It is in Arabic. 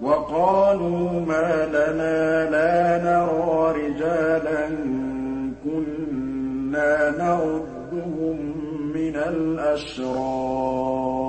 وَقَالُوا مَا لَنَا لَا نَرَىٰ رِجَالًا كُنَّا نَعُدُّهُم مِّنَ الْأَشْرَارِ